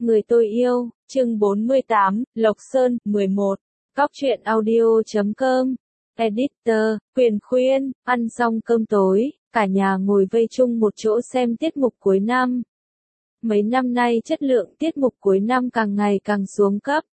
Người tôi yêu, chương 48, Lộc Sơn, 11. Cóc truyện audio.com. Editor, Quyền khuyên, ăn xong cơm tối, cả nhà ngồi vây chung một chỗ xem tiết mục cuối năm. Mấy năm nay chất lượng tiết mục cuối năm càng ngày càng xuống cấp.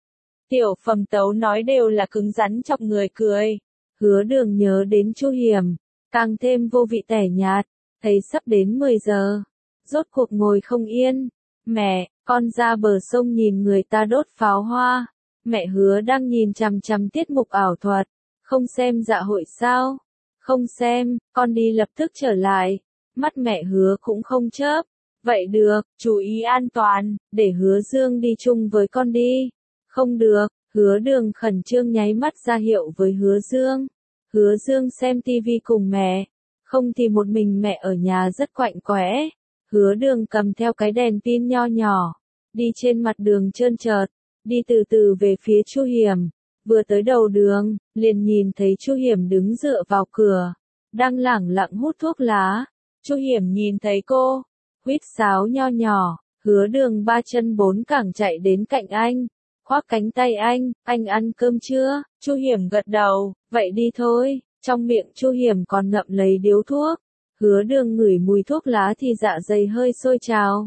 Tiểu Phẩm Tấu nói đều là cứng rắn chọc người cười. Hứa Đường nhớ đến Chu Hiểm, càng thêm vô vị tẻ nhạt, thấy sắp đến 10 giờ. Rốt cuộc ngồi không yên. Mẹ, con ra bờ sông nhìn người ta đốt pháo hoa. Mẹ Hứa đang nhìn chằm chằm tiết mục ảo thuật. Không xem dạ hội sao? Không xem, con đi lập tức trở lại. Mắt mẹ Hứa cũng không chớp. Vậy được, chú ý an toàn, để Hứa Dương đi chung với con đi. Không được, Hứa Đường khẩn trương nháy mắt ra hiệu với Hứa Dương. Hứa Dương xem tivi cùng mẹ. Không thì một mình mẹ ở nhà rất quạnh quẽ. Hứa Đường cầm theo cái đèn pin nho nhỏ, đi trên mặt đường trơn trượt, đi từ từ về phía Chu Hiểm. Vừa tới đầu đường, liền nhìn thấy Chu Hiểm đứng dựa vào cửa, đang lẳng lặng hút thuốc lá. Chu Hiểm nhìn thấy cô, huýt sáo nho nhỏ. Hứa Đường ba chân bốn cẳng chạy đến cạnh anh, khoác cánh tay anh ăn cơm chưa? Chu Hiểm gật đầu, vậy đi thôi. Trong miệng Chu Hiểm còn ngậm lấy điếu thuốc. Hứa Đường ngửi mùi thuốc lá thì dạ dày hơi sôi trào.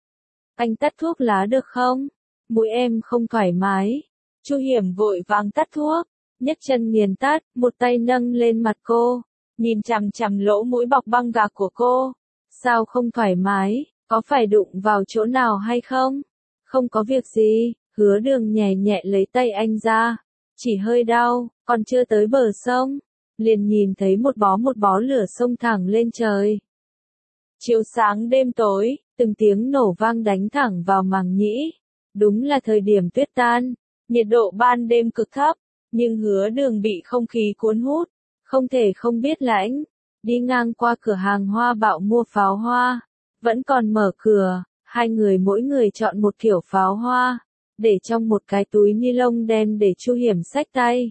Anh tắt thuốc lá được không? Mũi em không thoải mái. Chu Hiểm vội vàng tắt thuốc, nhấc chân nghiền tắt, một tay nâng lên mặt cô, nhìn chằm chằm lỗ mũi bọc băng gạc của cô. Sao không thoải mái, có phải đụng vào chỗ nào hay không? Không có việc gì. Hứa Đường nhẹ nhẹ lấy tay anh ra, chỉ hơi đau, còn chưa tới bờ sông, liền nhìn thấy một bó lửa xông thẳng lên trời. Chiếu sáng đêm tối, từng tiếng nổ vang đánh thẳng vào màng nhĩ. Đúng là thời điểm tuyết tan, nhiệt độ ban đêm cực thấp, nhưng Hứa Đường bị không khí cuốn hút, không thể không biết lãnh. Đi ngang qua cửa hàng hoa bạo mua pháo hoa, vẫn còn mở cửa, hai người mỗi người chọn một kiểu pháo hoa, để trong một cái túi ni lông đen để Chu Hiểm xách tay.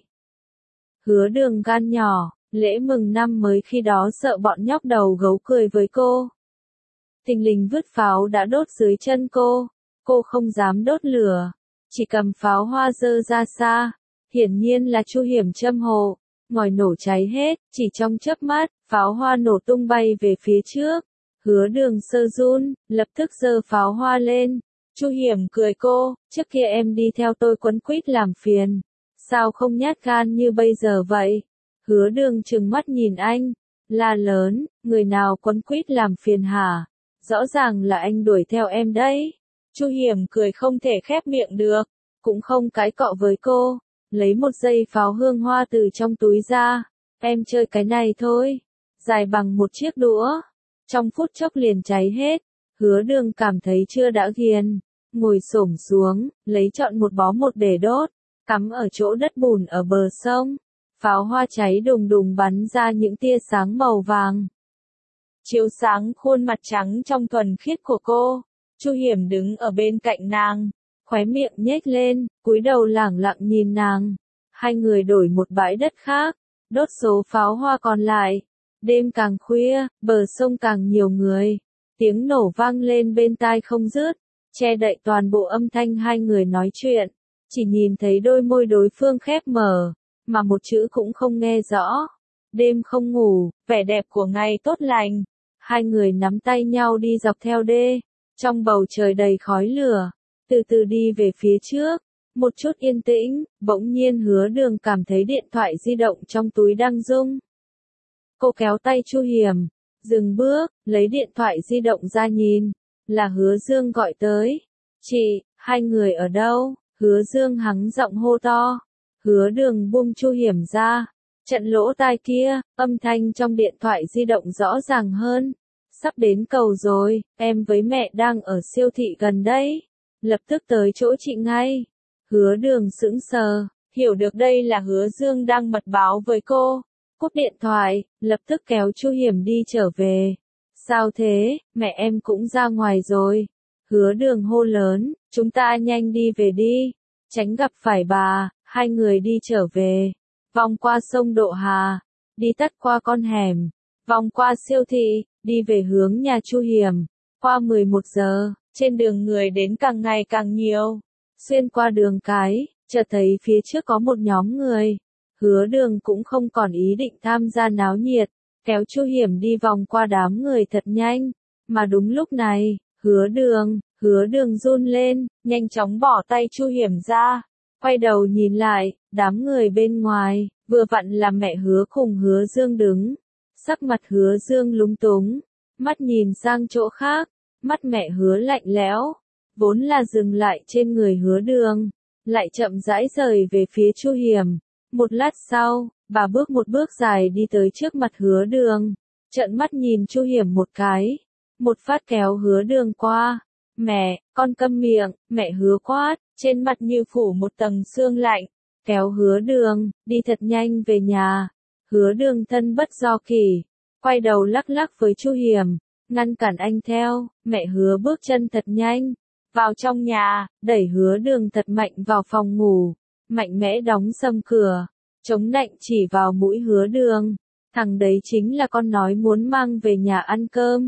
Hứa Đường gan nhỏ, lễ mừng năm mới khi đó sợ bọn nhóc đầu gấu cười với cô. Thình lình vứt pháo đã đốt dưới chân cô không dám đốt lửa, chỉ cầm pháo hoa giơ ra xa. Hiển nhiên là Chu Hiểm châm hộ, ngòi nổ cháy hết, chỉ trong chớp mắt, pháo hoa nổ tung bay về phía trước. Hứa Đường sơ run, lập tức giơ pháo hoa lên. Chu Hiểm cười cô, trước kia em đi theo tôi quấn quýt làm phiền, sao không nhát gan như bây giờ vậy? Hứa Đường trừng mắt nhìn anh, la lớn, người nào quấn quýt làm phiền hả? Rõ ràng là anh đuổi theo em đấy. Chu Hiểm cười không thể khép miệng được, cũng không cãi cọ với cô, lấy một dây pháo hương hoa từ trong túi ra. Em chơi cái này thôi, dài bằng một chiếc đũa, trong phút chốc liền cháy hết. Hứa Đường cảm thấy chưa đã ghiền, ngồi xổm xuống, lấy chọn một bó một để đốt, cắm ở chỗ đất bùn ở bờ sông. Pháo hoa cháy đùng đùng bắn ra những tia sáng màu vàng, chiếu sáng khuôn mặt trắng trong thuần khiết của cô. Chu Hiểm đứng ở bên cạnh nàng, khóe miệng nhếch lên, cúi đầu lẳng lặng nhìn nàng. Hai người đổi một bãi đất khác, đốt số pháo hoa còn lại. Đêm càng khuya, bờ sông càng nhiều người. Tiếng nổ vang lên bên tai không dứt, che đậy toàn bộ âm thanh hai người nói chuyện. Chỉ nhìn thấy đôi môi đối phương khép mở, mà một chữ cũng không nghe rõ. Đêm không ngủ, vẻ đẹp của ngày tốt lành. Hai người nắm tay nhau đi dọc theo đê, trong bầu trời đầy khói lửa, từ từ đi về phía trước. Một chút yên tĩnh, bỗng nhiên Hứa Đường cảm thấy điện thoại di động trong túi đang rung. Cô kéo tay Chu Hiểm, dừng bước, lấy điện thoại di động ra nhìn, là Hứa Dương gọi tới. Chị, hai người ở đâu? Hứa Dương hắng giọng hô to. Hứa Đường buông Chu Hiểm ra, trận lỗ tai kia, âm thanh trong điện thoại di động rõ ràng hơn. Sắp đến cầu rồi, em với mẹ đang ở siêu thị gần đấy, lập tức tới chỗ chị ngay. Hứa Đường sững sờ, hiểu được đây là Hứa Dương đang mật báo với cô. Cúp điện thoại, lập tức kéo Chu Hiểm đi trở về. Sao thế, mẹ em cũng ra ngoài rồi. Hứa Đường hô lớn, chúng ta nhanh đi về đi, tránh gặp phải bà. Hai người đi trở về, vòng qua sông Độ Hà, đi tắt qua con hẻm, vòng qua siêu thị, đi về hướng nhà Chu Hiểm. Qua 11 giờ, Trên đường người đến càng ngày càng nhiều. Xuyên qua đường cái, chợt thấy phía trước có một nhóm người. Hứa Đường cũng không còn ý định tham gia náo nhiệt, kéo Chu Hiểm đi vòng qua đám người thật nhanh. Mà đúng lúc này, hứa đường run lên, nhanh chóng bỏ tay Chu Hiểm ra. Quay đầu nhìn lại, đám người bên ngoài, vừa vặn là mẹ Hứa cùng Hứa Dương đứng. Sắc mặt Hứa Dương lúng túng, mắt nhìn sang chỗ khác, mắt mẹ Hứa lạnh lẽo, vốn là dừng lại trên người Hứa Đường, lại chậm rãi rời về phía Chu Hiểm. Một lát sau, bà bước một bước dài đi tới trước mặt Hứa Đường, trợn mắt nhìn Chu Hiểm một cái, một phát kéo Hứa Đường qua. Mẹ, con câm miệng, mẹ Hứa quát, trên mặt như phủ một tầng sương lạnh, kéo Hứa Đường, đi thật nhanh về nhà. Hứa Đường thân bất do kỷ, quay đầu lắc lắc với Chu Hiểm, ngăn cản anh theo. Mẹ Hứa bước chân thật nhanh, vào trong nhà, đẩy Hứa Đường thật mạnh vào phòng ngủ, mạnh mẽ đóng sầm cửa, chống nạnh chỉ vào mũi Hứa Đường. Thằng đấy chính là con nói muốn mang về nhà ăn cơm.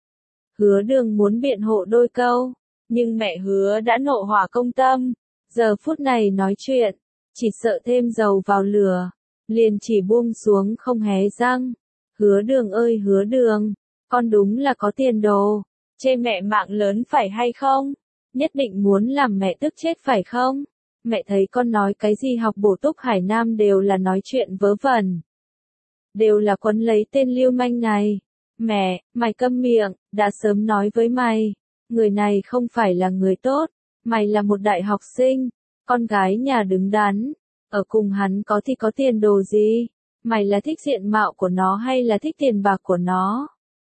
Hứa Đường muốn biện hộ đôi câu, nhưng mẹ Hứa đã nộ hỏa công tâm, giờ phút này nói chuyện, chỉ sợ thêm dầu vào lửa, liền chỉ buông xuống không hé răng. Hứa Đường ơi Hứa Đường, con đúng là có tiền đồ, chê mẹ mạng lớn phải hay không? Nhất định muốn làm mẹ tức chết phải không? Mẹ thấy con nói cái gì học bổ túc Hải Nam đều là nói chuyện vớ vẩn, đều là quấn lấy tên lưu manh này. Mẹ, mày câm miệng, đã sớm nói với mày, người này không phải là người tốt, mày là một đại học sinh, con gái nhà đứng đắn, ở cùng hắn có thì có tiền đồ gì, mày là thích diện mạo của nó hay là thích tiền bạc của nó?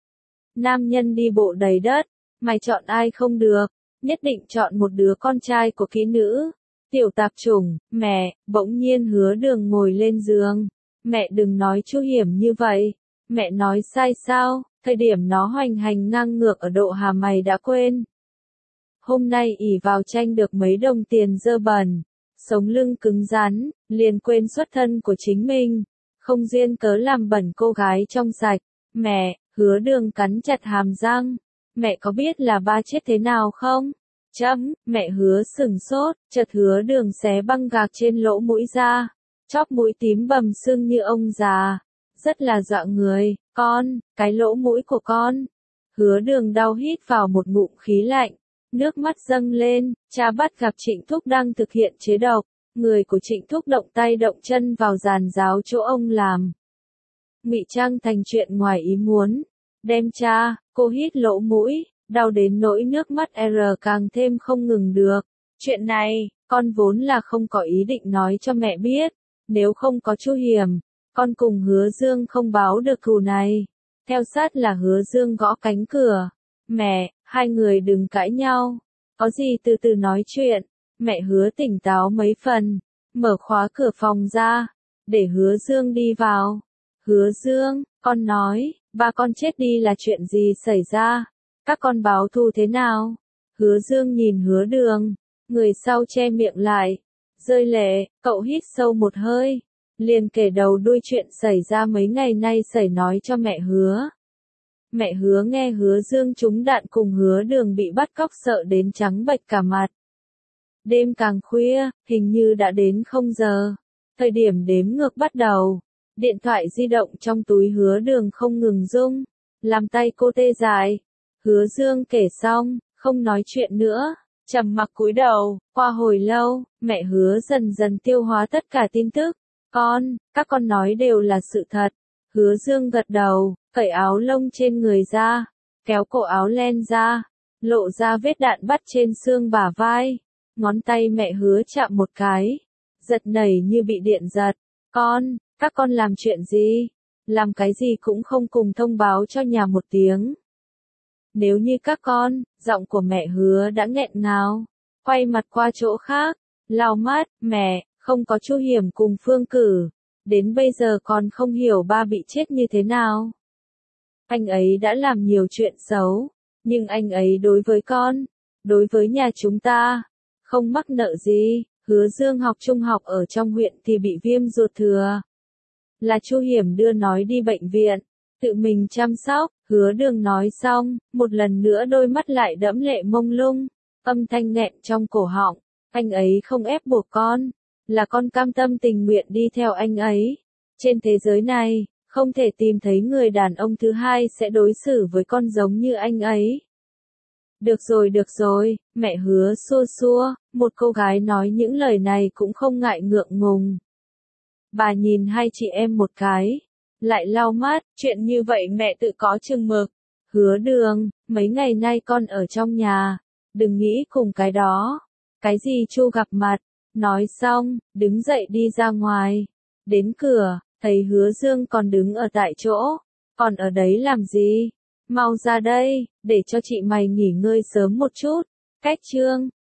Nam nhân đi bộ đầy đất, mày chọn ai không được, nhất định chọn một đứa con trai của kỹ nữ, tiểu tạp chủng. Mẹ, bỗng nhiên Hứa Đường ngồi lên giường, mẹ đừng nói Chu Hiểm như vậy. Mẹ nói sai sao, thời điểm nó hoành hành ngang ngược ở Độ Hà mày đã quên. Hôm nay ỷ vào tranh được mấy đồng tiền dơ bẩn, sống lưng cứng rắn, liền quên xuất thân của chính mình, không duyên cớ làm bẩn cô gái trong sạch. Mẹ, Hứa Đường cắn chặt hàm răng, mẹ có biết là ba chết thế nào không? Mẹ Hứa sừng sốt, chợt Hứa Đường xé băng gạc trên lỗ mũi ra, chóp mũi tím bầm sưng như ông già. Rất là dọa người. Con, cái lỗ mũi của con. Hứa Đường đau hít vào một ngụm khí lạnh, nước mắt dâng lên. Cha bắt gặp Trịnh Thúc đang thực hiện chế độc, người của Trịnh Thúc động tay động chân vào giàn giáo chỗ ông làm, ngụy trang thành chuyện ngoài ý muốn, đem cha. Cô hít lỗ mũi, đau đến nỗi nước mắt càng thêm không ngừng được. Chuyện này, con vốn là không có ý định nói cho mẹ biết, nếu không có Chu Hiểm, con cùng Hứa Dương không báo được thù này. Theo sát là Hứa Dương gõ cánh cửa. Mẹ, hai người đừng cãi nhau, có gì từ từ nói chuyện. Mẹ Hứa tỉnh táo mấy phần, mở khóa cửa phòng ra, để Hứa Dương đi vào. Hứa Dương, con nói, ba con chết đi là chuyện gì xảy ra? Các con báo thù thế nào? Hứa Dương nhìn Hứa Đường, người sau che miệng lại, rơi lệ. Cậu hít sâu một hơi, liền kể đầu đuôi chuyện xảy ra mấy ngày nay nói cho mẹ Hứa. Mẹ Hứa nghe Hứa Dương trúng đạn cùng Hứa Đường bị bắt cóc sợ đến trắng bệch cả mặt. Đêm càng khuya, hình như đã đến 0 giờ. Thời điểm đếm ngược bắt đầu. Điện thoại di động trong túi Hứa Đường không ngừng rung, làm tay cô tê dại. Hứa Dương kể xong, không nói chuyện nữa, trầm mặc cúi đầu. Qua hồi lâu, mẹ Hứa dần dần tiêu hóa tất cả tin tức. Các con nói đều là sự thật. Hứa Dương gật đầu, cởi áo lông trên người ra, kéo cổ áo len ra, lộ ra vết đạn bắt trên xương bả vai. Ngón tay mẹ Hứa chạm một cái, giật nảy như bị điện giật. Các con làm chuyện gì? Làm cái gì cũng không cùng thông báo cho nhà một tiếng. Nếu như các con, giọng của mẹ Hứa đã nghẹn ngào, quay mặt qua chỗ khác, lau mắt. Mẹ, không có Chu Hiểm cùng Phương Cử, đến bây giờ còn không hiểu ba bị chết như thế nào. Anh ấy đã làm nhiều chuyện xấu, nhưng anh ấy đối với con, đối với nhà chúng ta, không mắc nợ gì. Hứa Dương học trung học ở trong huyện thì bị viêm ruột thừa. Là Chu Hiểm đưa nói đi bệnh viện, tự mình chăm sóc, Hứa Đường nói xong, một lần nữa đôi mắt lại đẫm lệ mông lung, âm thanh nghẹn trong cổ họng, anh ấy không ép buộc con, là con cam tâm tình nguyện đi theo anh ấy. Trên thế giới này, không thể tìm thấy người đàn ông thứ hai sẽ đối xử với con giống như anh ấy. Được rồi, mẹ Hứa xua xua, một cô gái nói những lời này cũng không ngại ngượng ngùng. Bà nhìn hai chị em một cái, lại lau mắt, chuyện như vậy mẹ tự có chừng mực. Hứa Đường, mấy ngày nay con ở trong nhà, đừng nghĩ cùng cái đó. Cái gì Chu gặp mặt, nói xong, đứng dậy đi ra ngoài. Đến cửa, thấy Hứa Dương còn đứng ở tại chỗ, còn ở đấy làm gì? Mau ra đây, để cho chị mày nghỉ ngơi sớm một chút. Cách chương